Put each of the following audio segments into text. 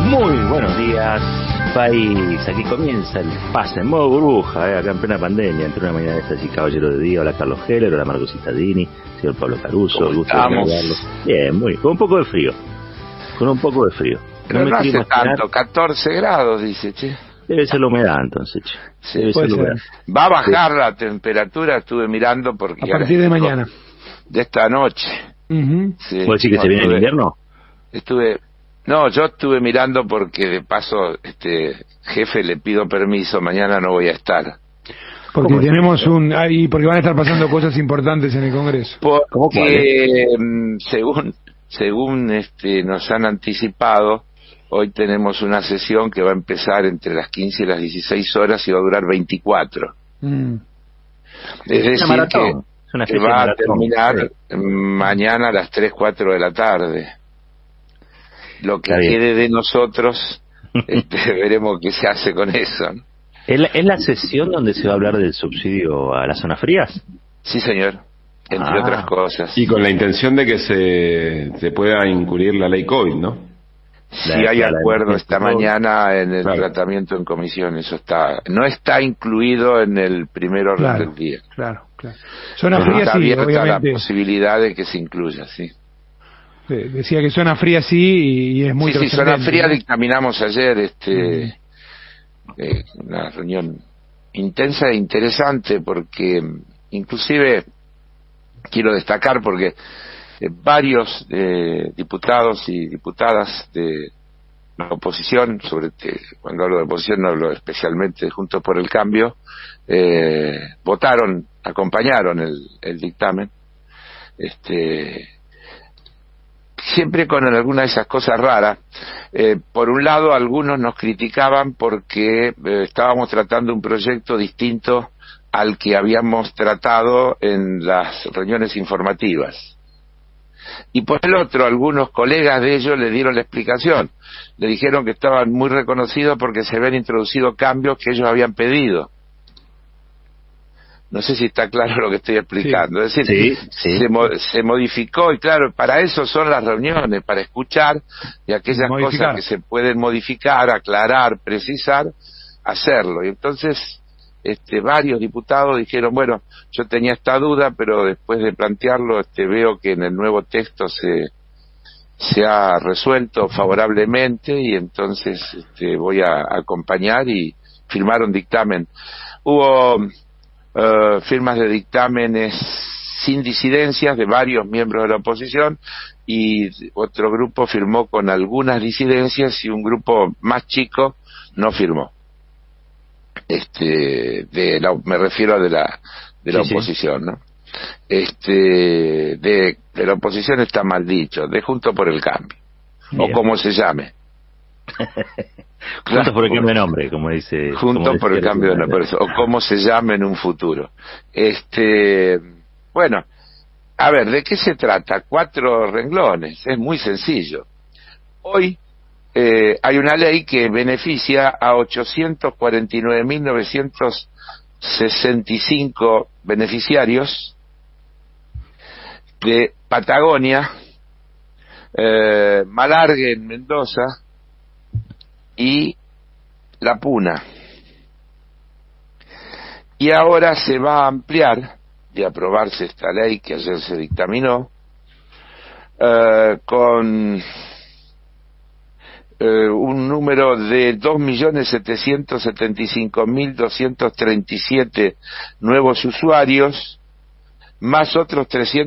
Muy buenos días, país. Aquí comienza el pase en modo burbuja, acá en plena pandemia, entre una mañana de estas y caballero de día. Hola Carlos Heller, hola Marco Cittadini, señor Pablo Caruso, gusto de saludarlo. Bien, con un poco de frío. Pero no hace tanto, 14 grados, dice, che. Debe ser la humedad, entonces, che. Sí, puede ser. Va a bajar la temperatura, estuve mirando porque... A partir de mañana. De esta noche. Sí, ¿puedo decir que se viene el invierno? Yo estuve mirando porque de paso, jefe, le pido permiso, mañana no voy a estar. Porque tenemos porque van a estar pasando cosas importantes en el Congreso. Porque según nos han anticipado, hoy tenemos una sesión que va a empezar entre las 15 y las 16 horas y va a durar 24. Es decir, que va a terminar mañana a las 3, 4 de la tarde. Lo que quede de nosotros, veremos qué se hace con eso, ¿no? ¿Es la sesión donde se va a hablar del subsidio a las zonas frías? Sí, señor, entre otras cosas. Y con la intención de que se pueda incluir la ley COVID, ¿no? Sí, hay acuerdo esta mañana en el tratamiento en comisión, eso no está incluido en el primer orden del día. Claro. Zona fría está sí, abierta obviamente. La posibilidad de que se incluya, sí. Decía que zona fría sí y es muy Sí, zona fría, ¿no? Dictaminamos ayer una reunión intensa e interesante porque inclusive quiero destacar porque varios diputados y diputadas de la oposición, cuando hablo de oposición no hablo especialmente de Juntos por el Cambio, acompañaron el dictamen, siempre con alguna de esas cosas raras. Por un lado, algunos nos criticaban porque estábamos tratando un proyecto distinto al que habíamos tratado en las reuniones informativas. Y por el otro, algunos colegas de ellos le dieron la explicación. Le dijeron que estaban muy reconocidos porque se habían introducido cambios que ellos habían pedido. No sé si está claro lo que estoy explicando. Es decir, se modificó, y claro, para eso son las reuniones, para escuchar y aquellas cosas que se pueden modificar, aclarar, precisar, hacerlo. Y entonces varios diputados dijeron, bueno, yo tenía esta duda, pero después de plantearlo veo que en el nuevo texto se ha resuelto favorablemente y entonces voy a acompañar, y firmaron dictamen. Hubo firmas de dictámenes sin disidencias de varios miembros de la oposición, y otro grupo firmó con algunas disidencias y un grupo más chico no firmó. Me refiero de la oposición, ¿no? De la oposición está mal dicho, de Juntos por el Cambio. Bien. O como se llame. Juntos por el cambio de nombre, como dice. Juntos por el cambio de nombre, o como se llame en un futuro. Bueno, a ver, ¿de qué se trata? 4 renglones, es muy sencillo. Hoy hay una ley que beneficia a 849.965 beneficiarios de Patagonia, Malargüe en Mendoza y La Puna. Y ahora se va a ampliar, de aprobarse esta ley que ayer se dictaminó, con un número de 2.775.237 nuevos usuarios, más otros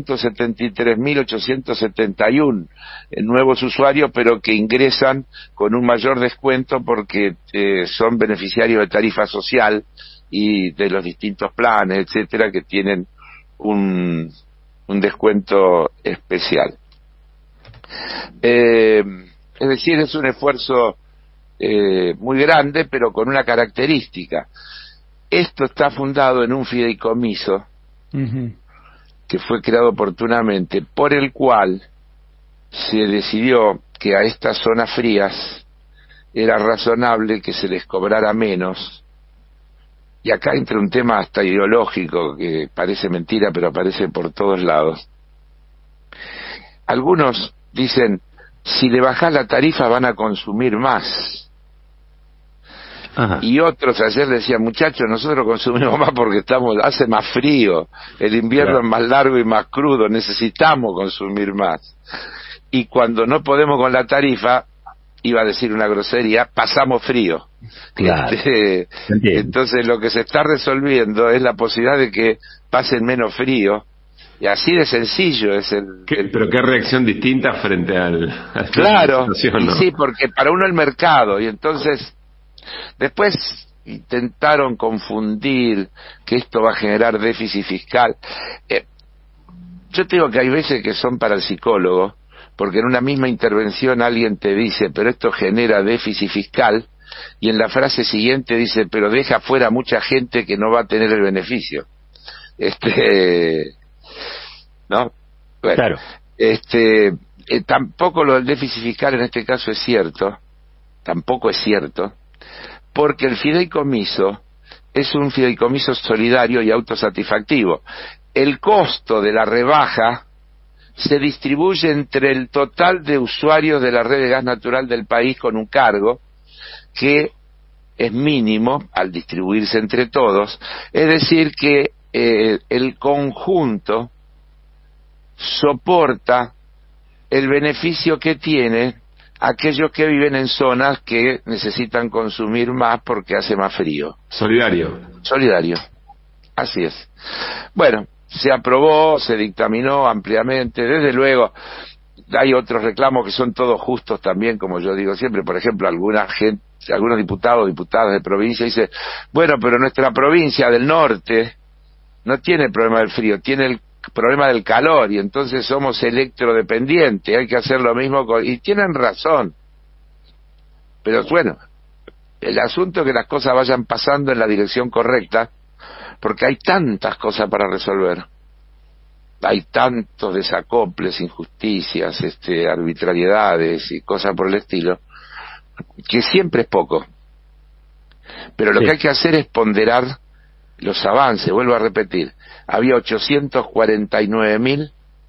373.871 nuevos usuarios, pero que ingresan con un mayor descuento porque son beneficiarios de tarifa social y de los distintos planes, etcétera, que tienen un descuento especial. Es decir, es un esfuerzo muy grande, pero con una característica. Esto está fundado en un fideicomiso que fue creado oportunamente, por el cual se decidió que a estas zonas frías era razonable que se les cobrara menos. Y acá entra un tema hasta ideológico que parece mentira, pero aparece por todos lados. Algunos dicen, si le bajás la tarifa van a consumir más. Ajá. Y otros ayer decían, muchachos, nosotros consumimos más porque hace más frío, el invierno es más largo y más crudo, necesitamos consumir más. Y cuando no podemos con la tarifa, iba a decir una grosería, pasamos frío. Claro. Entonces lo que se está resolviendo es la posibilidad de que pasen menos frío. Y así de sencillo es Pero qué reacción distinta frente al claro, situación, ¿no? Sí, porque para uno el mercado, y entonces después intentaron confundir que esto va a generar déficit fiscal. Yo te digo que hay veces que son para el psicólogo, porque en una misma intervención alguien te dice, pero esto genera déficit fiscal, y en la frase siguiente dice, pero deja fuera mucha gente que no va a tener el beneficio. ¿No? Bueno, claro. Tampoco lo del déficit fiscal en este caso es cierto, tampoco es cierto, porque el fideicomiso es un fideicomiso solidario y autosatisfactivo. El costo de la rebaja se distribuye entre el total de usuarios de la red de gas natural del país con un cargo que es mínimo al distribuirse entre todos, es decir que el conjunto soporta el beneficio que tiene aquellos que viven en zonas que necesitan consumir más porque hace más frío. Solidario, así es. Bueno, se aprobó, se dictaminó ampliamente, desde luego hay otros reclamos que son todos justos también, como yo digo siempre. Por ejemplo, algunos diputados, diputadas de provincia dicen, bueno, pero nuestra provincia del norte no tiene el problema del frío, tiene el problema del calor, y entonces somos electrodependientes, hay que hacer lo mismo y tienen razón. Pero bueno, el asunto es que las cosas vayan pasando en la dirección correcta, porque hay tantas cosas para resolver, hay tantos desacoples, injusticias, arbitrariedades y cosas por el estilo, que siempre es poco. Pero lo que hay que hacer es ponderar los avances. Vuelvo a repetir, había 849.000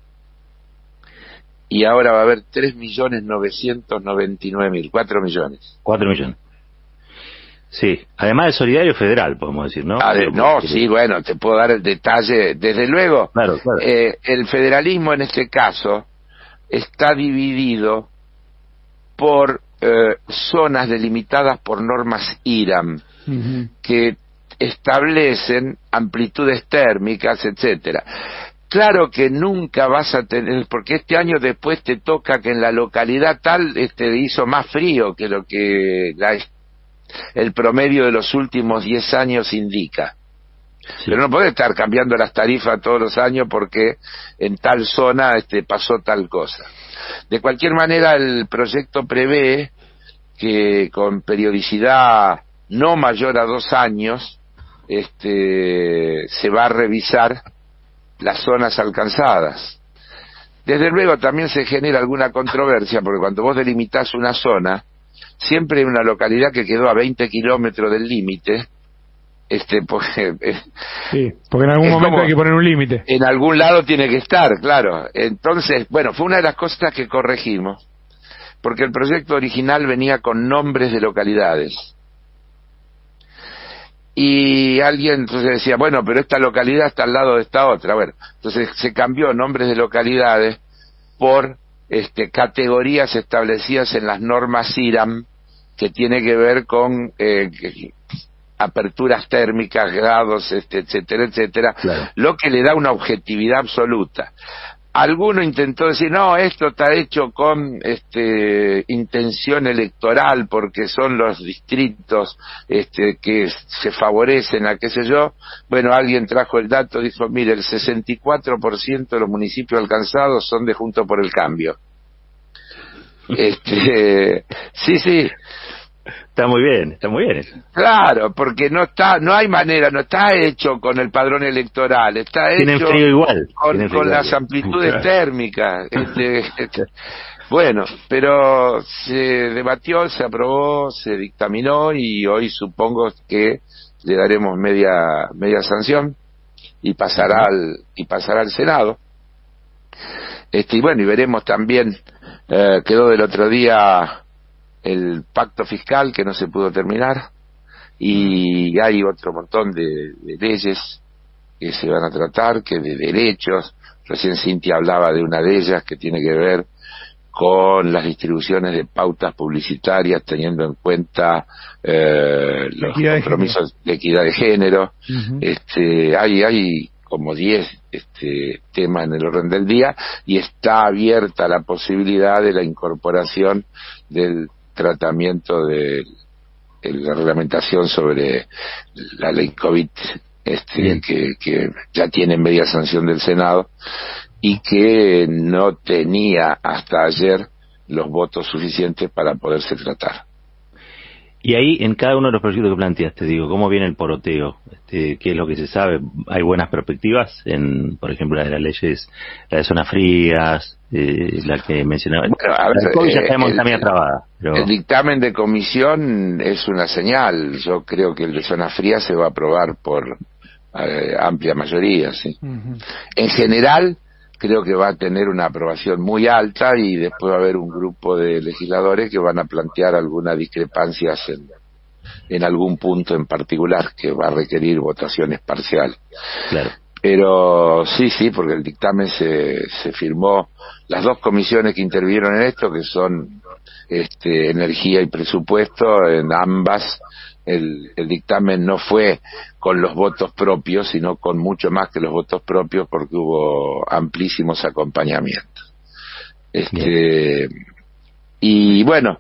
y ahora va a haber 3.999.000, 4 millones. 4 millones. Sí, además del solidario federal, podemos decir, ¿no? Sí, bueno, te puedo dar el detalle. Desde luego, claro. El federalismo en este caso está dividido por zonas delimitadas por normas IRAM, que establecen amplitudes térmicas, etcétera. Claro que nunca vas a tener, porque este año después te toca que en la localidad tal hizo más frío que lo que el promedio de los últimos 10 años indica. Sí. Pero no podés estar cambiando las tarifas todos los años porque en tal zona pasó tal cosa. De cualquier manera, el proyecto prevé que con periodicidad no mayor a 2 años se va a revisar las zonas alcanzadas. Desde luego también se genera alguna controversia, porque cuando vos delimitás una zona, siempre hay una localidad que quedó a 20 kilómetros del límite, porque en algún momento hay que poner un límite. En algún lado tiene que estar, claro. Entonces, bueno, fue una de las cosas que corregimos, porque el proyecto original venía con nombres de localidades. Y alguien entonces decía, bueno, pero esta localidad está al lado de esta otra. Bueno, entonces se cambió nombres de localidades por categorías establecidas en las normas IRAM, que tiene que ver con aperturas térmicas, grados, etcétera, etcétera, claro. Lo que le da una objetividad absoluta. Alguno intentó decir, no, esto está hecho con intención electoral, porque son los distritos que se favorecen a qué sé yo. Bueno, alguien trajo el dato, dijo, mire, el 64% de los municipios alcanzados son de Juntos por el Cambio. Sí. Está muy bien eso. Claro, porque no hay manera, no está hecho con el padrón electoral, está Tienen hecho frío igual. con las amplitudes térmicas. Bueno, pero se debatió, se aprobó, se dictaminó y hoy supongo que le daremos media sanción y pasará al Senado. Y bueno, y veremos también Quedó del otro día el pacto fiscal que no se pudo terminar, y hay otro montón de leyes que se van a tratar, que de derechos. Recién Cintia hablaba de una de ellas que tiene que ver con las distribuciones de pautas publicitarias teniendo en cuenta los compromisos de equidad de género. Hay como 10 temas en el orden del día, y está abierta la posibilidad de la incorporación del tratamiento de la reglamentación sobre la ley COVID, que ya tiene media sanción del Senado, y que no tenía hasta ayer los votos suficientes para poderse tratar. Y ahí, en cada uno de los proyectos que planteaste, digo, ¿cómo viene el poroteo? ¿Qué es lo que se sabe? ¿Hay buenas perspectivas en, por ejemplo, la de las leyes, la de zonas frías, la que mencionaba? Bueno, a ver, la COVID ya sabemos que está medio trabada. Pero... El dictamen de comisión es una señal. Yo creo que el de zonas frías se va a aprobar por amplia mayoría, sí. En general, creo que va a tener una aprobación muy alta, y después va a haber un grupo de legisladores que van a plantear algunas discrepancias en algún punto en particular que va a requerir votaciones parciales. Claro. Pero sí, porque el dictamen se firmó, las dos comisiones que intervinieron en esto, que son energía y presupuesto, en ambas el dictamen no fue con los votos propios, sino con mucho más que los votos propios, porque hubo amplísimos acompañamientos. Y bueno,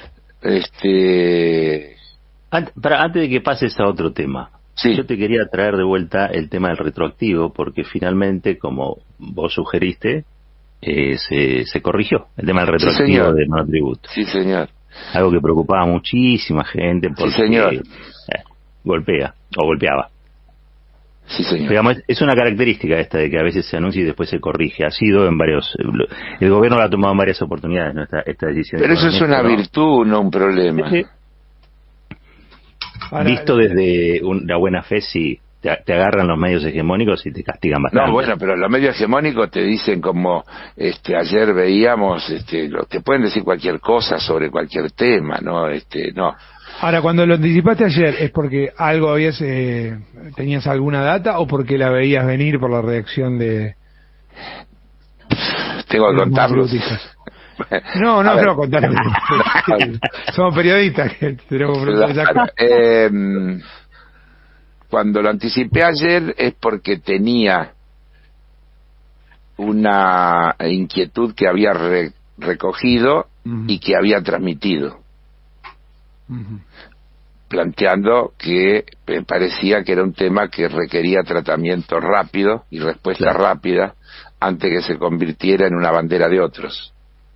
antes de que pases a otro tema, sí, yo te quería traer de vuelta el tema del retroactivo, porque finalmente, como vos sugeriste, se corrigió el tema del retroactivo del monotributo. Sí, señor. Algo que preocupaba a muchísima gente porque sí, señor. Golpeaba. Sí, señor. Digamos, es una característica esta de que a veces se anuncia y después se corrige. Ha sido en varios... El gobierno la ha tomado en varias oportunidades, ¿no? Esta decisión. Pero eso es una virtud, no un problema. Sí. Ahora, visto desde la buena fe, sí, te agarran los medios hegemónicos y te castigan bastante. No, bueno, pero los medios hegemónicos te dicen, como ayer veíamos, te pueden decir cualquier cosa sobre cualquier tema, ¿no? No. Ahora, cuando lo anticipaste ayer, ¿es porque algo tenías alguna data, o porque la veías venir por la reacción de... Tengo que contarlo. No, contarlo. Somos periodistas que tenemos preguntas. Cuando lo anticipé ayer es porque tenía una inquietud que había recogido y que había transmitido, planteando que me parecía que era un tema que requería tratamiento rápido y respuesta rápida antes que se convirtiera en una bandera de otros.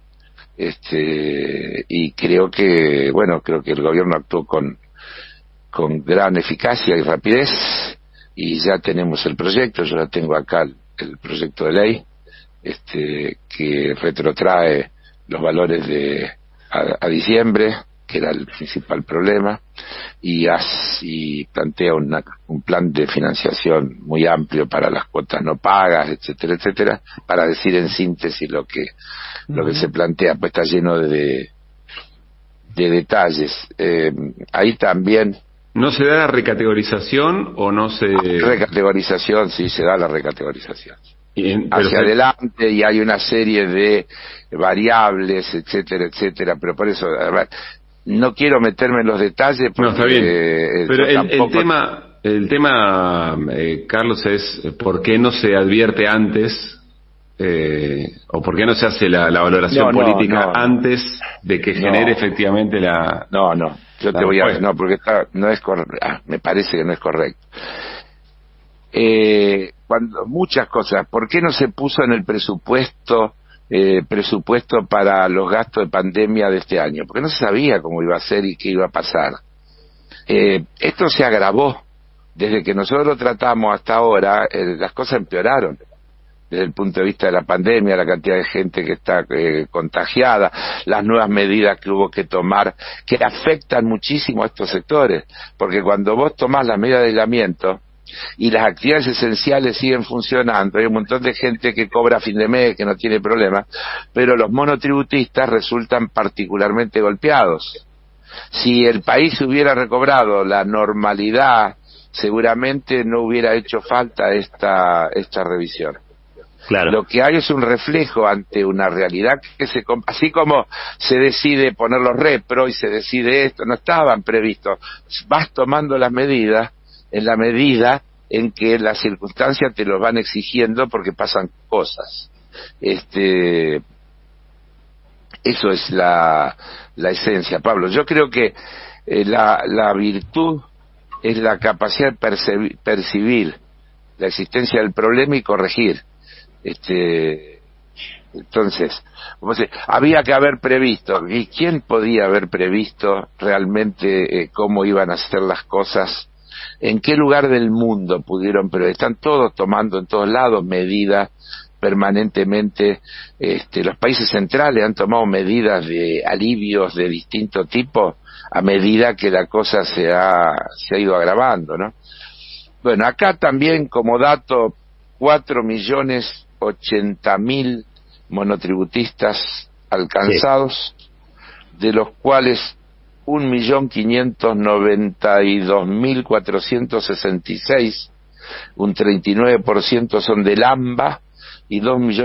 Y creo que el gobierno actuó con gran eficacia y rapidez, y ya tenemos el proyecto. Yo ya tengo acá el proyecto de ley que retrotrae los valores a diciembre, que era el principal problema, y plantea un plan de financiación muy amplio para las cuotas no pagas, etcétera, para decir en síntesis lo que se plantea. Pues está lleno de detalles. Ahí también ¿no se da la recategorización o no se...? Recategorización, sí, se da la recategorización. Hacia adelante, y hay una serie de variables, etcétera, pero por eso, a ver, no quiero meterme en los detalles porque... No, está bien. Pero el tema, Carlos, es ¿por qué no se advierte antes o por qué no se hace la valoración política antes de que genere efectivamente la... Yo te voy a... No, porque no es me parece que no es correcto. Cuando muchas cosas, ¿por qué no se puso en el presupuesto para los gastos de pandemia de este año? Porque no se sabía cómo iba a ser y qué iba a pasar. Esto se agravó. Desde que nosotros lo tratamos hasta ahora, las cosas empeoraron. Desde el punto de vista de la pandemia, la cantidad de gente que está contagiada, las nuevas medidas que hubo que tomar, que afectan muchísimo a estos sectores. Porque cuando vos tomás las medidas de aislamiento, y las actividades esenciales siguen funcionando, hay un montón de gente que cobra a fin de mes, que no tiene problema, pero los monotributistas resultan particularmente golpeados. Si el país hubiera recobrado la normalidad, seguramente no hubiera hecho falta esta revisión. Claro. Lo que hay es un reflejo ante una realidad que así como se decide poner los repro y se decide esto, no estaban previstos. Vas tomando las medidas en la medida en que las circunstancias te lo van exigiendo porque pasan cosas. Eso es la esencia, Pablo. Yo creo que la virtud es la capacidad de percibir la existencia del problema y corregir. Entonces, había que haber previsto. ¿Y quién podía haber previsto realmente cómo iban a ser las cosas? ¿En qué lugar del mundo pudieron? Pero están todos tomando en todos lados medidas permanentemente. Los países centrales han tomado medidas de alivios de distinto tipo a medida que la cosa se ha ido agravando, ¿no? Bueno, acá también como dato, 4.080.000 monotributistas alcanzados, sí, de los cuales 1.592.466, un 39% son del AMBA, y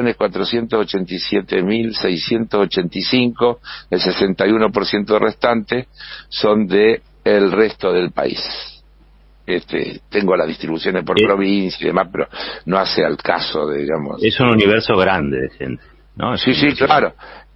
2.487.685, el 61% restante, son de el resto del país. Tengo las distribuciones por provincia y demás, pero no hace al caso, digamos. Es un universo grande de gente, ¿no? Sí, claro.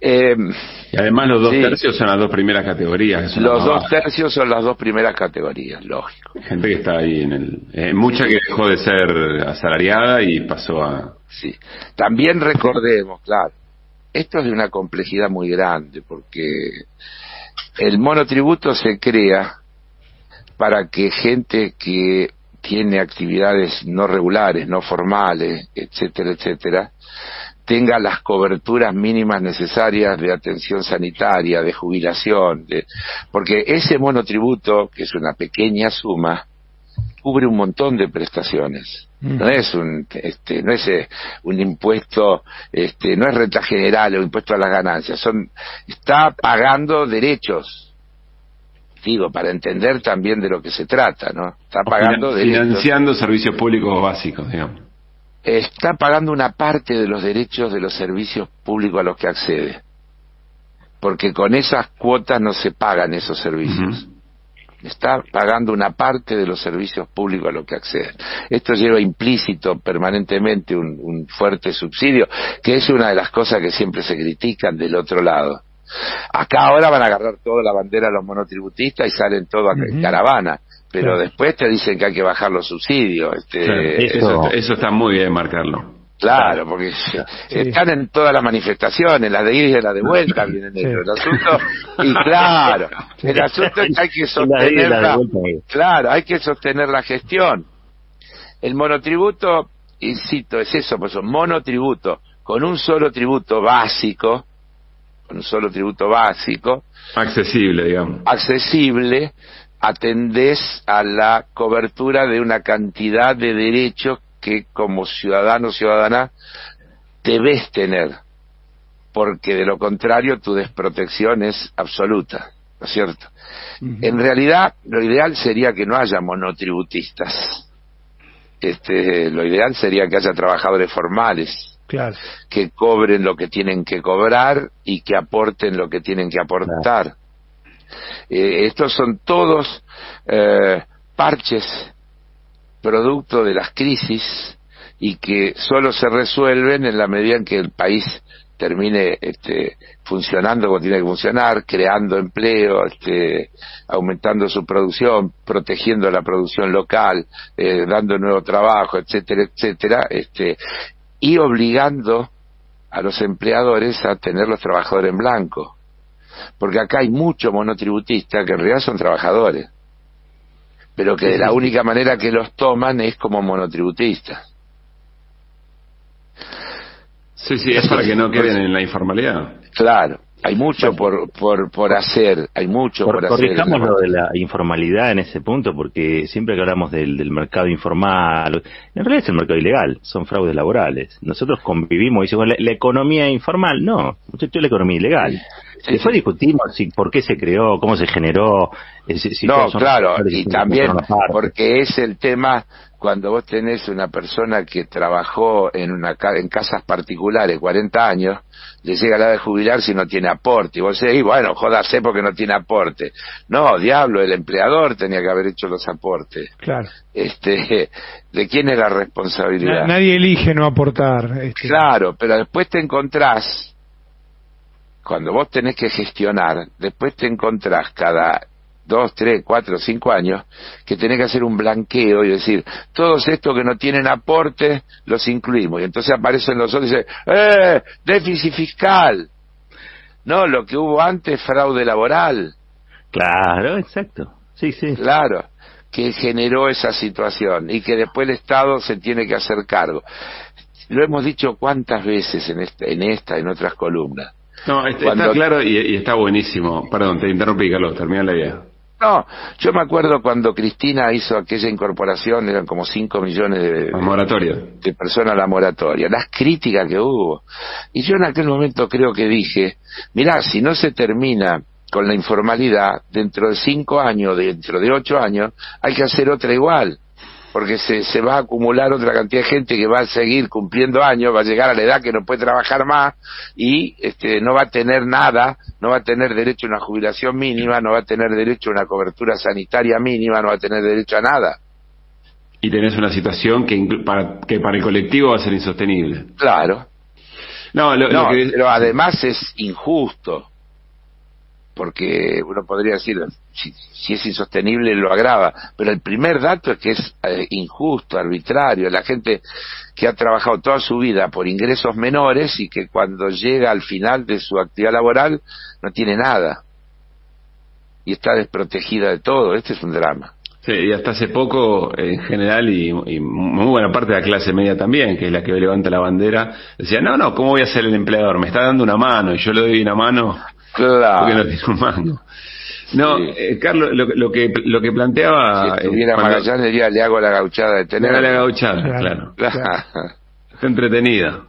Y además los 2 tercios son las 2 primeras categorías. Los 2 tercios son las 2 primeras categorías, lógico. Gente que está ahí mucha que dejó de ser asalariada y pasó a... Sí. También recordemos, claro, esto es de una complejidad muy grande, porque el monotributo se crea para que gente que tiene actividades no regulares, no formales, etcétera, etcétera, tenga las coberturas mínimas necesarias de atención sanitaria, de jubilación, porque ese monotributo, que es una pequeña suma, cubre un montón de prestaciones. No es un impuesto, no es renta general o impuesto a las ganancias, está pagando derechos. Digo, para entender también de lo que se trata, ¿no? Está pagando financiando servicios públicos básicos, digamos. Está pagando una parte de los derechos de los servicios públicos a los que accede, porque con esas cuotas no se pagan esos servicios. Está pagando una parte de los servicios públicos a los que accede. Esto lleva implícito permanentemente un fuerte subsidio, que es una de las cosas que siempre se critican del otro lado. Acá ahora van a agarrar toda la bandera a los monotributistas y salen todos en caravana, pero después te dicen que hay que bajar los subsidios. Eso está muy bien marcarlo. Claro, porque están en todas las manifestaciones, las de ida y las de vuelta vienen ellos. El asunto, y claro, el asunto es que hay que sostener hay que sostener la gestión. El monotributo, insisto, es eso, pues un monotributo con un solo tributo básico, accesible, digamos. Accesible, atendés a la cobertura de una cantidad de derechos que como ciudadano o ciudadana debes tener, porque de lo contrario tu desprotección es absoluta, ¿no es cierto? En realidad, lo ideal sería que no haya monotributistas. Lo ideal sería que haya trabajadores formales, claro, que cobren lo que tienen que cobrar y que aporten lo que tienen que aportar. Claro. Estos son todos parches producto de las crisis y que solo se resuelven en la medida en que el país termine funcionando como tiene que funcionar, creando empleo, aumentando su producción, protegiendo la producción local, dando nuevo trabajo, etcétera, etcétera, y obligando a los empleadores a tener los trabajadores en blanco, porque acá hay muchos monotributistas que en realidad son trabajadores, pero que de la única manera que los toman es como monotributistas. Sí, es para que no queden en la informalidad. Claro, Hay mucho por hacer, hay mucho por hacer. Corrijamos lo de la informalidad en ese punto, porque siempre que hablamos del mercado informal, en realidad es el mercado ilegal, son fraudes laborales. Nosotros convivimos y decimos, la economía informal, no, muchachos, es la economía ilegal. Después discutimos por qué se creó, cómo se generó. No, claro, y también porque es el tema cuando vos tenés una persona que trabajó en casas particulares 40 años, le llega la edad de jubilarse y no tiene aporte, y vos decís, bueno, jódase porque no tiene aporte. No, diablo, el empleador tenía que haber hecho los aportes. Claro. ¿De quién es la responsabilidad? Nadie elige no aportar. Claro, pero después te encontrás, cuando vos tenés que gestionar, después te encontrás cada 2, 3, 4, 5 años, que tenés que hacer un blanqueo y decir, todos estos que no tienen aporte, los incluimos. Y entonces aparecen los otros y dicen, déficit fiscal. No, lo que hubo antes, fraude laboral. Claro, exacto. Sí. Claro, que generó esa situación y que después el Estado se tiene que hacer cargo. Lo hemos dicho cuántas veces en otras columnas. No, está claro y está buenísimo. Perdón, te interrumpí, Carlos, termina la idea. No, yo me acuerdo cuando Cristina hizo aquella incorporación, eran como 5 millones de personas a la moratoria, las críticas que hubo. Y yo en aquel momento creo que dije, mirá, si no se termina con la informalidad, dentro de 5 años, dentro de 8 años, hay que hacer otra igual. Porque se va a acumular otra cantidad de gente que va a seguir cumpliendo años, va a llegar a la edad que no puede trabajar más y no va a tener nada, no va a tener derecho a una jubilación mínima, no va a tener derecho a una cobertura sanitaria mínima, no va a tener derecho a nada. Y tenés una situación que para el colectivo va a ser insostenible. Claro. Pero además es injusto. Porque uno podría decir, si es insostenible lo agrava, pero el primer dato es que es injusto, arbitrario, la gente que ha trabajado toda su vida por ingresos menores y que cuando llega al final de su actividad laboral no tiene nada y está desprotegida de todo. Este es un drama. Sí, y hasta hace poco, en general, y muy buena parte de la clase media también, que es la que levanta la bandera, decía, no, ¿cómo voy a ser el empleador? Me está dando una mano y yo le doy una mano. Claro. Porque no tiene un mango. No, sí. Carlos, lo que planteaba... Si estuviera Magallanes diría, le hago la gauchada de tener. Le hago la gauchada, claro. Está entretenida.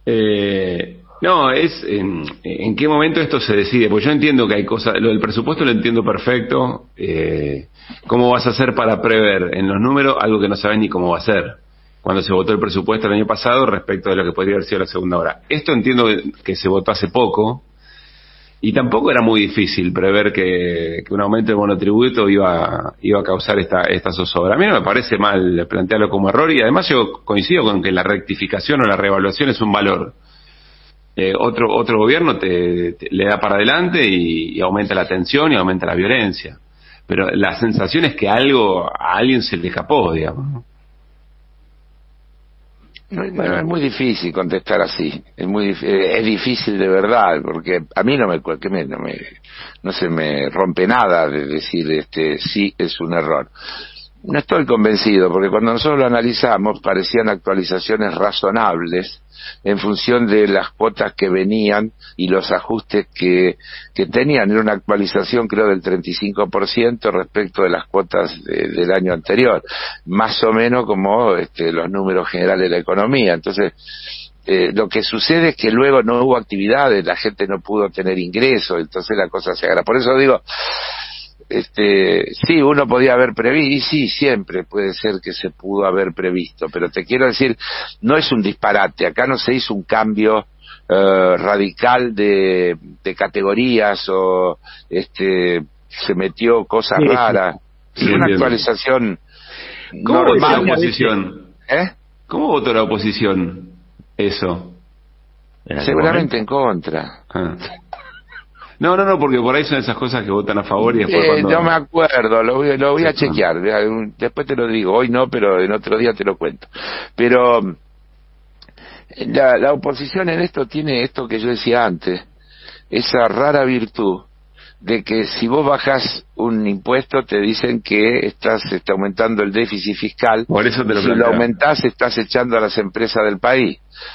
No, es en qué momento esto se decide, porque yo entiendo que hay cosas, lo del presupuesto lo entiendo perfecto. ¿Cómo vas a hacer para prever en los números algo que no sabes ni cómo va a ser? Cuando se votó el presupuesto el año pasado respecto de lo que podría haber sido la segunda hora. Esto entiendo que se votó hace poco. Y tampoco era muy difícil prever que un aumento del monotributo iba a causar esta zozobra. A mí no me parece mal plantearlo como error y además yo coincido con que la rectificación o la reevaluación es un valor. Otro gobierno le da para adelante y aumenta la tensión y aumenta la violencia. Pero la sensación es que a alguien se le escapó, digamos. Bueno, es muy difícil contestar así, es difícil de verdad, porque a mí no se me rompe nada de decir sí es un error. No estoy convencido, porque cuando nosotros lo analizamos parecían actualizaciones razonables en función de las cuotas que venían y los ajustes que tenían. Era una actualización creo del 35% respecto de las cuotas del año anterior, más o menos como los números generales de la economía. Entonces lo que sucede es que luego no hubo actividades, la gente no pudo tener ingresos, entonces la cosa se agrava. Por eso digo, sí, uno podía haber previsto, y sí, siempre puede ser que se pudo haber previsto, pero te quiero decir, no es un disparate, acá no se hizo un cambio radical de categorías o se metió cosas raras, es una actualización normal. ¿Cómo votó la oposición? ¿Cómo votó la oposición eso? Seguramente en contra. No, porque por ahí son esas cosas que votan a favor y después cuando... No me acuerdo, lo voy a chequear, después te lo digo, hoy no, pero en otro día te lo cuento. Pero la oposición en esto tiene esto que yo decía antes, esa rara virtud de que si vos bajas un impuesto te dicen que está aumentando el déficit fiscal. Por eso te lo si lo aumentás estás echando a las empresas del país.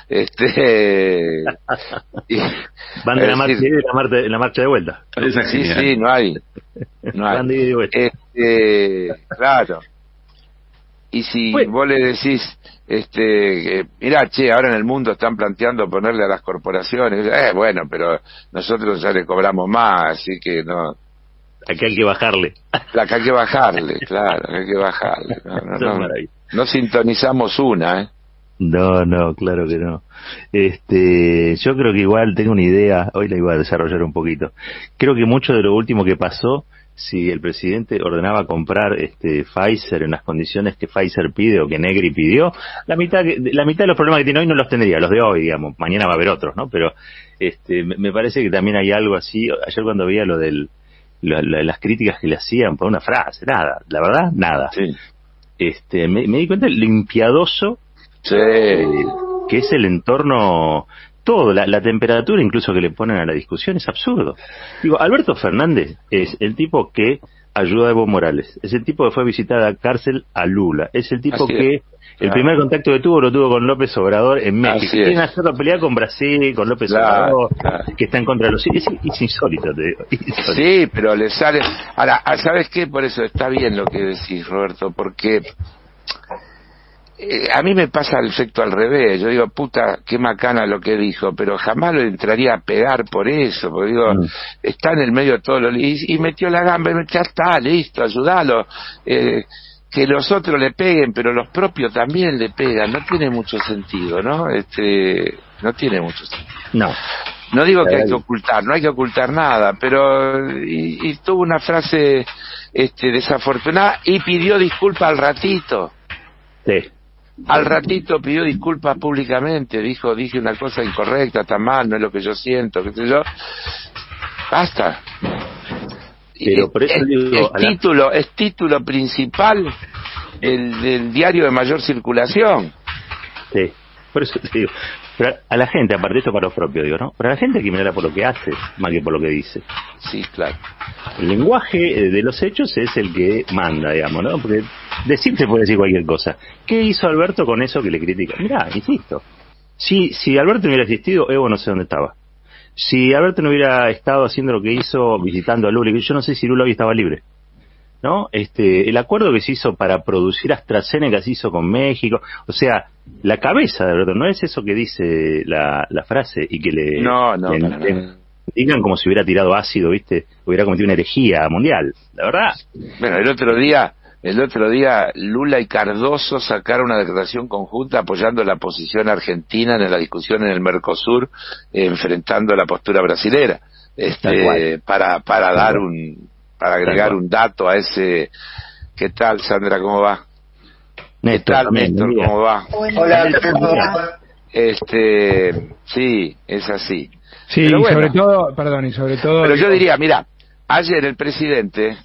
Van de la marcha y la marcha de vuelta. Sí, no hay. Van de ida y vuelta. Claro. Y si vos le decís, mirá, ahora en el mundo están planteando ponerle a las corporaciones, bueno, pero nosotros ya le cobramos más, así que no. Aquí hay que bajarle. Hay que bajarle, claro, hay que bajarle. No sintonizamos una, No, claro que no. Yo creo que igual tengo una idea, hoy la iba a desarrollar un poquito. Creo que mucho de lo último que pasó, si el presidente ordenaba comprar Pfizer en las condiciones que Pfizer pide o que Negri pidió, la mitad de los problemas que tiene hoy no los tendría, los de hoy, digamos. Mañana va a haber otros, ¿no? Pero me parece que también hay algo así. Ayer cuando veía lo de las críticas que le hacían por una frase, nada, la verdad, nada. Sí. Me di cuenta del limpiadoso que es el entorno. Todo, la temperatura incluso que le ponen a la discusión es absurdo. Digo, Alberto Fernández es el tipo que ayuda a Evo Morales, es el tipo que fue a visitar a la cárcel a Lula, es el tipo que el primer contacto que lo tuvo con López Obrador en México, quieren hacer la pelea con Brasil, con López Obrador, que está en contra de los... Es insólito, te digo. Insólito. Sí, pero le sale... Ahora, ¿sabes qué? Por eso está bien lo que decís, Roberto, porque... a mí me pasa el efecto al revés. Yo digo, puta, qué macana lo que dijo, pero jamás lo entraría a pegar por eso, porque digo, está en el medio de todo lo... Y metió la gamba, y ya está, listo, ayúdalo. Que los otros le peguen, pero los propios también le pegan, no tiene mucho sentido, ¿no? No tiene mucho sentido. No digo que hay que ocultar, no hay que ocultar nada, pero... Y tuvo una frase desafortunada y pidió disculpas al ratito. Sí. Al ratito pidió disculpas públicamente, dije una cosa incorrecta, está mal, no es lo que yo siento, qué sé yo. Basta. Pero por eso digo, es título principal del diario de mayor circulación. Sí, por eso te digo. Pero a la gente, aparte de esto para los propios, digo, ¿no? Pero a la gente hay que mirarla por lo que hace, más que por lo que dice. Sí, claro. El lenguaje de los hechos es el que manda, digamos, ¿no? Porque decir se puede decir cualquier cosa. ¿Qué hizo Alberto con eso que le critica? Mirá, insisto, si Alberto no hubiera existido, Evo no sé dónde estaba. Si Alberto no hubiera estado haciendo lo que hizo, visitando a Lula, yo no sé si Lula hoy estaba libre, ¿no? El acuerdo que se hizo para producir AstraZeneca se hizo con México, o sea, la cabeza de Alberto, no es eso que dice la frase y que le digan como si hubiera tirado ácido, ¿viste? Hubiera cometido una herejía mundial, la verdad. Bueno, el otro día Lula y Cardoso sacaron una declaración conjunta apoyando la posición argentina en la discusión en el Mercosur, enfrentando la postura brasilera, para agregar un dato a ese. ¿Qué tal, Sandra? ¿Cómo va? Néstor, ¿cómo va? Hola. Sí, es así. Sí, pero sobre todo. Pero yo diría, mira, ayer el presidente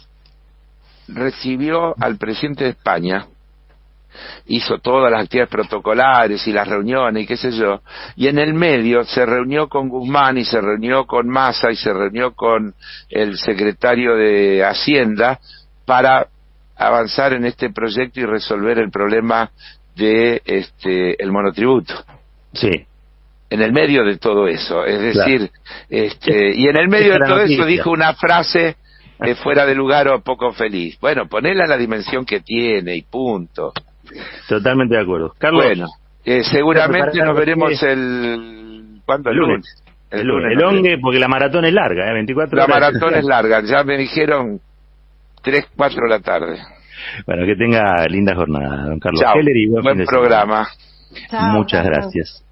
recibió al presidente de España, hizo todas las actividades protocolares y las reuniones y qué sé yo, y en el medio se reunió con Guzmán y se reunió con Massa y se reunió con el secretario de Hacienda para avanzar en este proyecto y resolver el problema de el monotributo. Sí. En el medio de todo eso, es decir, y en el medio de todo eso dijo una frase fuera de lugar o poco feliz. Bueno, ponela en la dimensión que tiene y punto. Totalmente de acuerdo. Carlos. Bueno, seguramente nos veremos el lunes. El lunes, porque la maratón es larga, 24 horas. La maratón es larga, ya me dijeron 3, 4 de la tarde. Bueno, que tenga linda jornada, don Carlos Chao. Heller, y buen programa. Chao, muchas gracias.